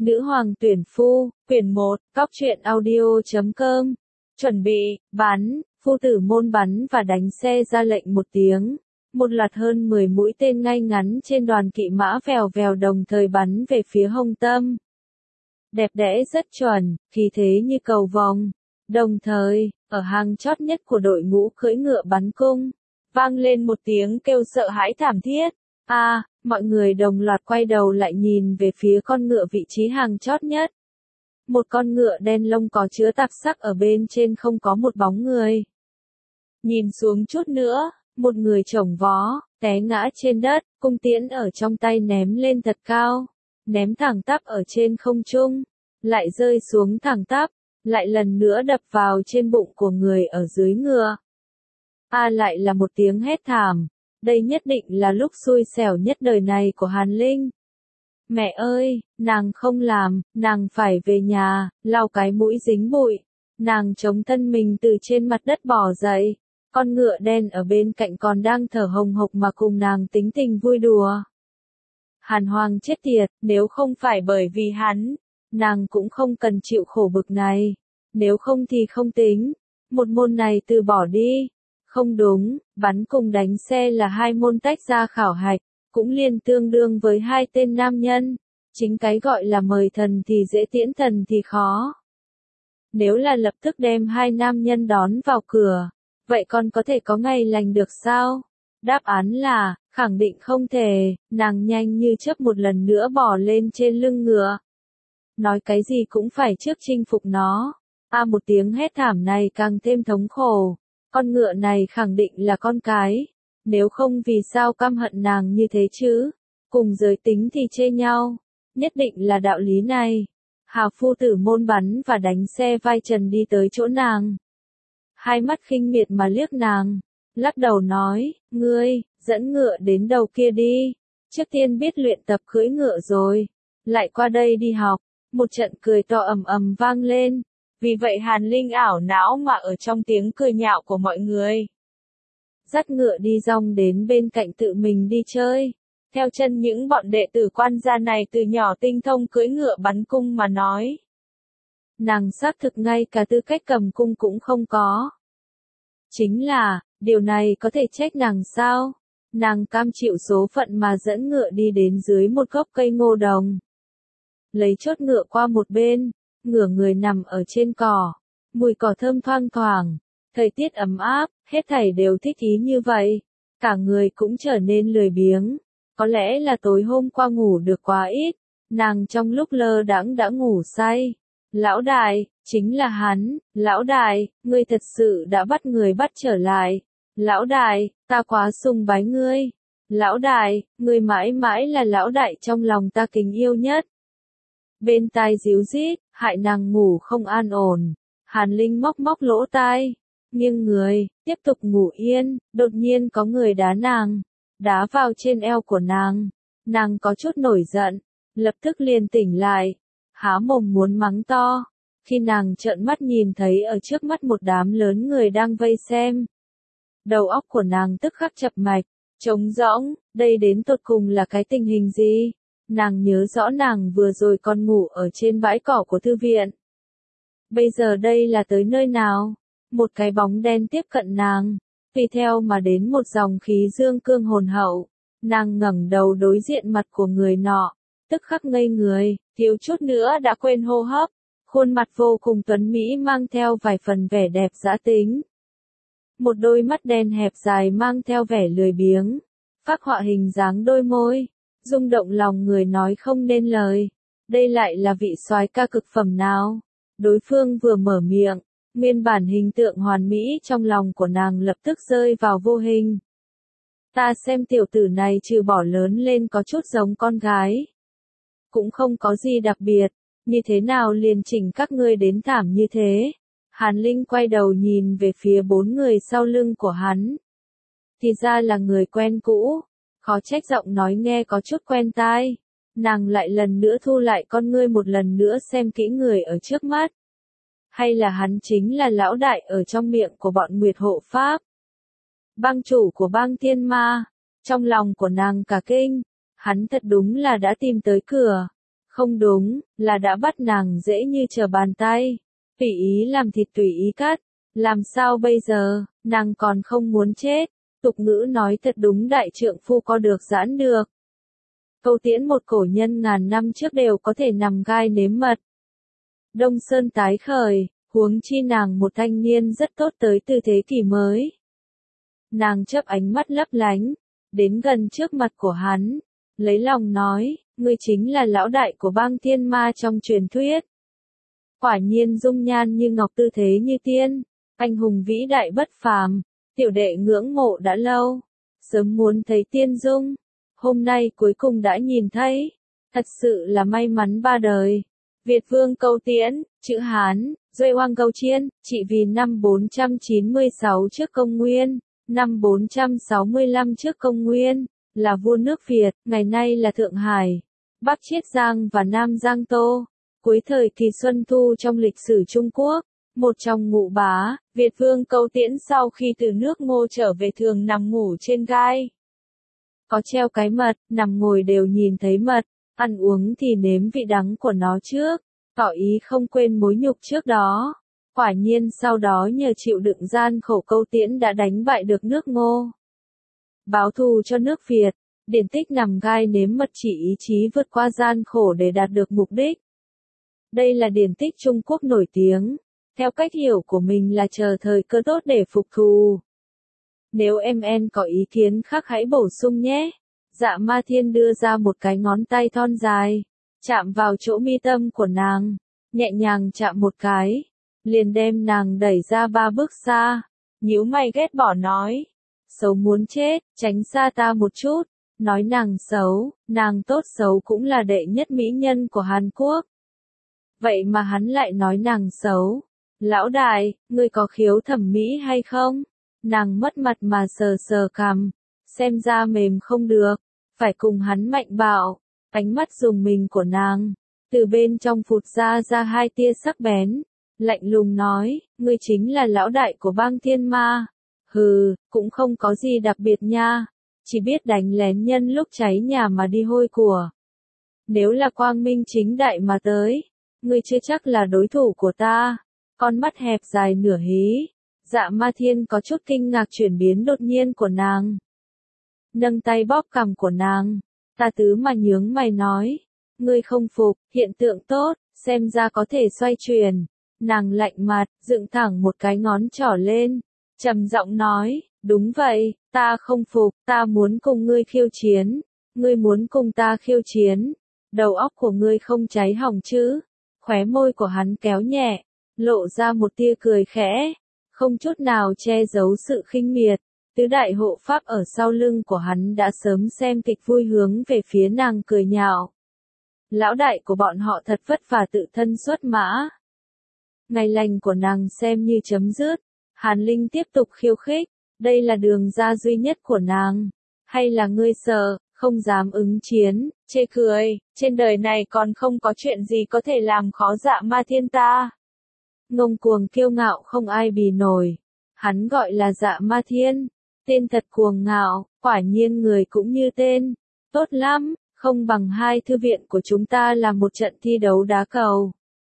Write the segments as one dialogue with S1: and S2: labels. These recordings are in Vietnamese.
S1: Nữ hoàng tuyển phu, quyển 1, Cóc truyện audio.com. Chuẩn bị, bắn, phu tử môn bắn và đánh xe ra lệnh một tiếng. Một loạt hơn 10 mũi tên ngay ngắn trên đoàn kỵ mã vèo vèo đồng thời bắn về phía Hồng Tâm. Đẹp đẽ rất chuẩn, khí thế như cầu vồng. Đồng thời, ở hàng chót nhất của đội ngũ cưỡi ngựa bắn cung, vang lên một tiếng kêu sợ hãi thảm thiết. Mọi người đồng loạt quay đầu lại nhìn về phía con ngựa vị trí hàng chót nhất. Một con ngựa đen lông có chứa tạp sắc ở bên trên không có một bóng người. Nhìn xuống chút nữa, một người chổng vó, té ngã trên đất, cung tiễn ở trong tay ném lên thật cao, ném thẳng tắp ở trên không trung, lại rơi xuống thẳng tắp, lại lần nữa đập vào trên bụng của người ở dưới ngựa. Lại là một tiếng hét thảm. Đây nhất định là lúc xui xẻo nhất đời này của Hàn Linh. Mẹ ơi, nàng không làm, nàng phải về nhà, lau cái mũi dính bụi. Nàng chống thân mình từ trên mặt đất bò dậy. Con ngựa đen ở bên cạnh còn đang thở hồng hộc mà cùng nàng tính tình vui đùa. Hàn Hoàng chết tiệt, nếu không phải bởi vì hắn, nàng cũng không cần chịu khổ bực này. Nếu không thì không tính, một môn này từ bỏ đi. Không đúng, bắn cùng đánh xe là hai môn tách ra khảo hạch, cũng liền tương đương với hai tên nam nhân. Chính cái gọi là mời thần thì dễ tiễn thần thì khó. Nếu là lập tức đem hai nam nhân đón vào cửa, vậy còn có thể có ngày lành được sao? Đáp án là, khẳng định không thể, nàng nhanh như chớp một lần nữa bò lên trên lưng ngựa. Nói cái gì cũng phải trước chinh phục nó. Một tiếng hét thảm này càng thêm thống khổ. Con ngựa này khẳng định là con cái, nếu không vì sao căm hận nàng như thế chứ, cùng giới tính thì chê nhau, nhất định là đạo lý này. Hà phu tử môn bắn và đánh xe vai trần đi tới chỗ nàng. Hai mắt khinh miệt mà liếc nàng, lắc đầu nói, ngươi, dẫn ngựa đến đầu kia đi, trước tiên biết luyện tập cưỡi ngựa rồi, lại qua đây đi học, một trận cười to ầm ầm vang lên. Vì vậy Hàn Linh ảo não mà ở trong tiếng cười nhạo của mọi người. Dắt ngựa đi rong đến bên cạnh tự mình đi chơi. Theo chân những bọn đệ tử quan gia này từ nhỏ tinh thông cưỡi ngựa bắn cung mà nói. Nàng xác thực ngay cả tư cách cầm cung cũng không có. Chính là, điều này có thể trách nàng sao? Nàng cam chịu số phận mà dẫn ngựa đi đến dưới một gốc cây ngô đồng. Lấy chốt ngựa qua một bên. Ngửa người nằm ở trên cỏ, mùi cỏ thơm thoang thoảng, thời tiết ấm áp, hết thảy đều thích ý như vậy, cả người cũng trở nên lười biếng, có lẽ là tối hôm qua ngủ được quá ít, nàng trong lúc lơ đãng đã ngủ say. Lão đại, chính là hắn, lão đại, ngươi thật sự đã bắt người bắt trở lại, lão đại, ta quá sùng bái ngươi, lão đại, ngươi mãi mãi là lão đại trong lòng ta kính yêu nhất. Bên tai díu rít, hại nàng ngủ không an ổn. Hàn Linh móc móc lỗ tai, nghiêng người, tiếp tục ngủ yên, đột nhiên có người đá nàng, đá vào trên eo của nàng. Nàng có chút nổi giận, lập tức liền tỉnh lại, há mồm muốn mắng to. Khi nàng trợn mắt nhìn thấy ở trước mắt một đám lớn người đang vây xem. Đầu óc của nàng tức khắc chập mạch, trống rỗng, đây đến tột cùng là cái tình hình gì? Nàng nhớ rõ nàng vừa rồi còn ngủ ở trên bãi cỏ của thư viện. Bây giờ đây là tới nơi nào? Một cái bóng đen tiếp cận nàng, tùy theo mà đến một dòng khí dương cương hồn hậu. Nàng ngẩng đầu đối diện mặt của người nọ, tức khắc ngây người, thiếu chút nữa đã quên hô hấp. Khuôn mặt vô cùng tuấn mỹ mang theo vài phần vẻ đẹp dã tính. Một đôi mắt đen hẹp dài mang theo vẻ lười biếng, phác họa hình dáng đôi môi. Rung động lòng người nói không nên lời. Đây lại là vị soái ca cực phẩm nào? Đối phương vừa mở miệng, nguyên bản hình tượng hoàn mỹ trong lòng của nàng lập tức rơi vào vô hình. Ta xem tiểu tử này trừ bỏ lớn lên có chút giống con gái. Cũng không có gì đặc biệt, như thế nào liền chỉnh các ngươi đến thảm như thế? Hàn Linh quay đầu nhìn về phía bốn người sau lưng của hắn. Thì ra là người quen cũ. Khó trách giọng nói nghe có chút quen tai. Nàng lại lần nữa thu lại con ngươi một lần nữa xem kỹ người ở trước mắt. Hay là hắn chính là lão đại ở trong miệng của bọn Nguyệt Hộ Pháp? Bang chủ của bang Thiên Ma. Trong lòng của nàng cả kinh. Hắn thật đúng là đã tìm tới cửa. Không đúng, là đã bắt nàng dễ như trở bàn tay. Tùy ý làm thịt tùy ý cắt. Làm sao bây giờ, nàng còn không muốn chết. Tục ngữ nói thật đúng, đại trượng phu co được giãn được. Câu tiễn một cổ nhân ngàn năm trước đều có thể nằm gai nếm mật. Đông Sơn tái khởi, huống chi nàng một thanh niên rất tốt tới từ thế kỷ mới. Nàng chớp ánh mắt lấp lánh, đến gần trước mặt của hắn, lấy lòng nói, ngươi chính là lão đại của bang thiên ma trong truyền thuyết. Quả nhiên dung nhan như ngọc, tư thế như tiên, anh hùng vĩ đại bất phàm, tiểu đệ ngưỡng mộ đã lâu, sớm muốn thấy tiên dung, hôm nay cuối cùng đã nhìn thấy, thật sự là may mắn ba đời. Việt Vương Câu Tiễn, chữ Hán, Duệ Hoang Câu Chiên, trị vì năm 496 trước công nguyên, năm 465 trước công nguyên, là vua nước Việt, ngày nay là Thượng Hải, Bắc Chiết Giang và Nam Giang Tô. Cuối thời kỳ Xuân Thu trong lịch sử Trung Quốc, một trong ngũ bá, Việt Vương Câu Tiễn sau khi từ nước Ngô trở về thường nằm ngủ trên gai. Có treo cái mật, nằm ngồi đều nhìn thấy mật, ăn uống thì nếm vị đắng của nó trước, tỏ ý không quên mối nhục trước đó. Quả nhiên sau đó nhờ chịu đựng gian khổ, Câu Tiễn đã đánh bại được nước Ngô. Báo thù cho nước Việt, điển tích nằm gai nếm mật chỉ ý chí vượt qua gian khổ để đạt được mục đích. Đây là điển tích Trung Quốc nổi tiếng, theo cách hiểu của mình là chờ thời cơ tốt để phục thù. Nếu MN có ý kiến khác hãy bổ sung nhé. Dạ Ma Thiên đưa ra một cái ngón tay thon dài, chạm vào chỗ mi tâm của nàng, nhẹ nhàng chạm một cái, liền đem nàng đẩy ra 3 bước xa, nhíu mày ghét bỏ nói, xấu muốn chết, tránh xa ta một chút, nói nàng xấu, nàng tốt xấu cũng là đệ nhất mỹ nhân của Hàn Quốc. Vậy mà hắn lại nói nàng xấu. Lão đại, ngươi có khiếu thẩm mỹ hay không? Nàng mất mặt mà sờ sờ cằm, xem ra mềm không được, phải cùng hắn mạnh bạo. Ánh mắt rùng mình của nàng, từ bên trong phụt ra 2 tia sắc bén, lạnh lùng nói, ngươi chính là lão đại của bang thiên ma. Hừ, cũng không có gì đặc biệt nha, chỉ biết đánh lén nhân lúc cháy nhà mà đi hôi của. Nếu là quang minh chính đại mà tới, ngươi chưa chắc là đối thủ của ta. Con mắt hẹp dài nửa hí, Dạ Ma Thiên có chút kinh ngạc chuyển biến đột nhiên của nàng. Nâng tay bóp cằm của nàng, ta tứ mà nhướng mày nói, ngươi không phục, hiện tượng tốt, xem ra có thể xoay chuyển. Nàng lạnh mặt, dựng thẳng một cái ngón trỏ lên, trầm giọng nói, đúng vậy, ta không phục, ta muốn cùng ngươi khiêu chiến. Ngươi muốn cùng ta khiêu chiến, đầu óc của ngươi không cháy hỏng chứ? Khóe môi của hắn kéo nhẹ, lộ ra một tia cười khẽ, không chút nào che giấu sự khinh miệt. Tứ đại hộ pháp ở sau lưng của hắn đã sớm xem kịch vui hướng về phía nàng cười nhạo. Lão đại của bọn họ thật vất vả tự thân xuất mã. Ngày lành của nàng xem như chấm dứt, Hàn Linh tiếp tục khiêu khích, đây là đường ra duy nhất của nàng. Hay là ngươi sợ, không dám ứng chiến, chê cười, trên đời này còn không có chuyện gì có thể làm khó Dạ Ma Thiên ta. Ngông cuồng kiêu ngạo không ai bì nổi. Hắn gọi là Dạ Ma Thiên, tên thật cuồng ngạo, quả nhiên người cũng như tên. Tốt lắm, không bằng 2 thư viện của chúng ta làm một trận thi đấu đá cầu.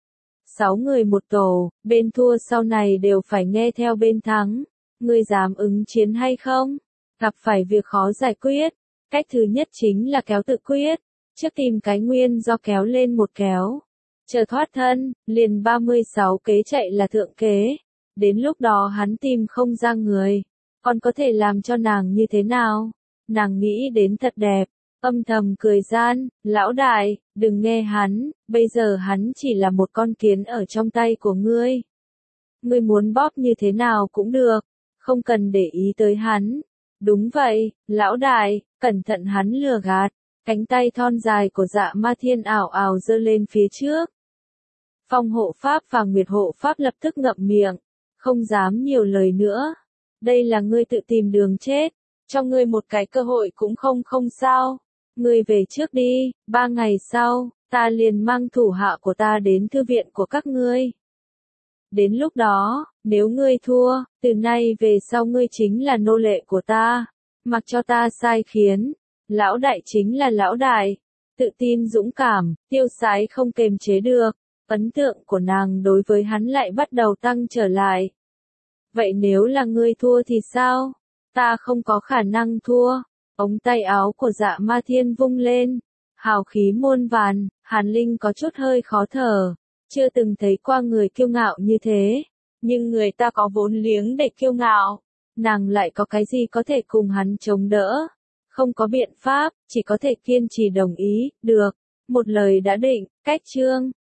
S1: 6 người một tổ, bên thua sau này đều phải nghe theo bên thắng. Ngươi dám ứng chiến hay không? Gặp phải việc khó giải quyết, cách thứ nhất chính là kéo tự quyết, trước tìm cái nguyên do kéo lên một kéo. Chờ thoát thân, liền 36 kế chạy là thượng kế. Đến lúc đó hắn tìm không ra người, còn có thể làm cho nàng như thế nào? Nàng nghĩ đến thật đẹp, âm thầm cười gian, lão đại, đừng nghe hắn, bây giờ hắn chỉ là một con kiến ở trong tay của ngươi. Ngươi muốn bóp như thế nào cũng được, không cần để ý tới hắn. Đúng vậy, lão đại, cẩn thận hắn lừa gạt. Cánh tay thon dài của Dạ Ma Thiên ảo ảo giơ lên phía trước. Phong hộ pháp và Nguyệt hộ pháp lập tức ngậm miệng, không dám nhiều lời nữa. Đây là ngươi tự tìm đường chết, cho ngươi một cái cơ hội cũng không sao. Ngươi về trước đi, 3 ngày sau, ta liền mang thủ hạ của ta đến thư viện của các ngươi. Đến lúc đó, nếu ngươi thua, từ nay về sau ngươi chính là nô lệ của ta, mặc cho ta sai khiến. Lão đại chính là lão đại, tự tin dũng cảm, tiêu sái không kềm chế được. Ấn tượng của nàng đối với hắn lại bắt đầu tăng trở lại. Vậy nếu là ngươi thua thì sao? Ta không có khả năng thua. Ống tay áo của Dạ Ma Thiên vung lên, hào khí muôn vàn, Hàn Linh có chút hơi khó thở, chưa từng thấy qua người kiêu ngạo như thế, nhưng người ta có vốn liếng để kiêu ngạo, nàng lại có cái gì có thể cùng hắn chống đỡ? Không có biện pháp, chỉ có thể kiên trì đồng ý, được, một lời đã định, cách chương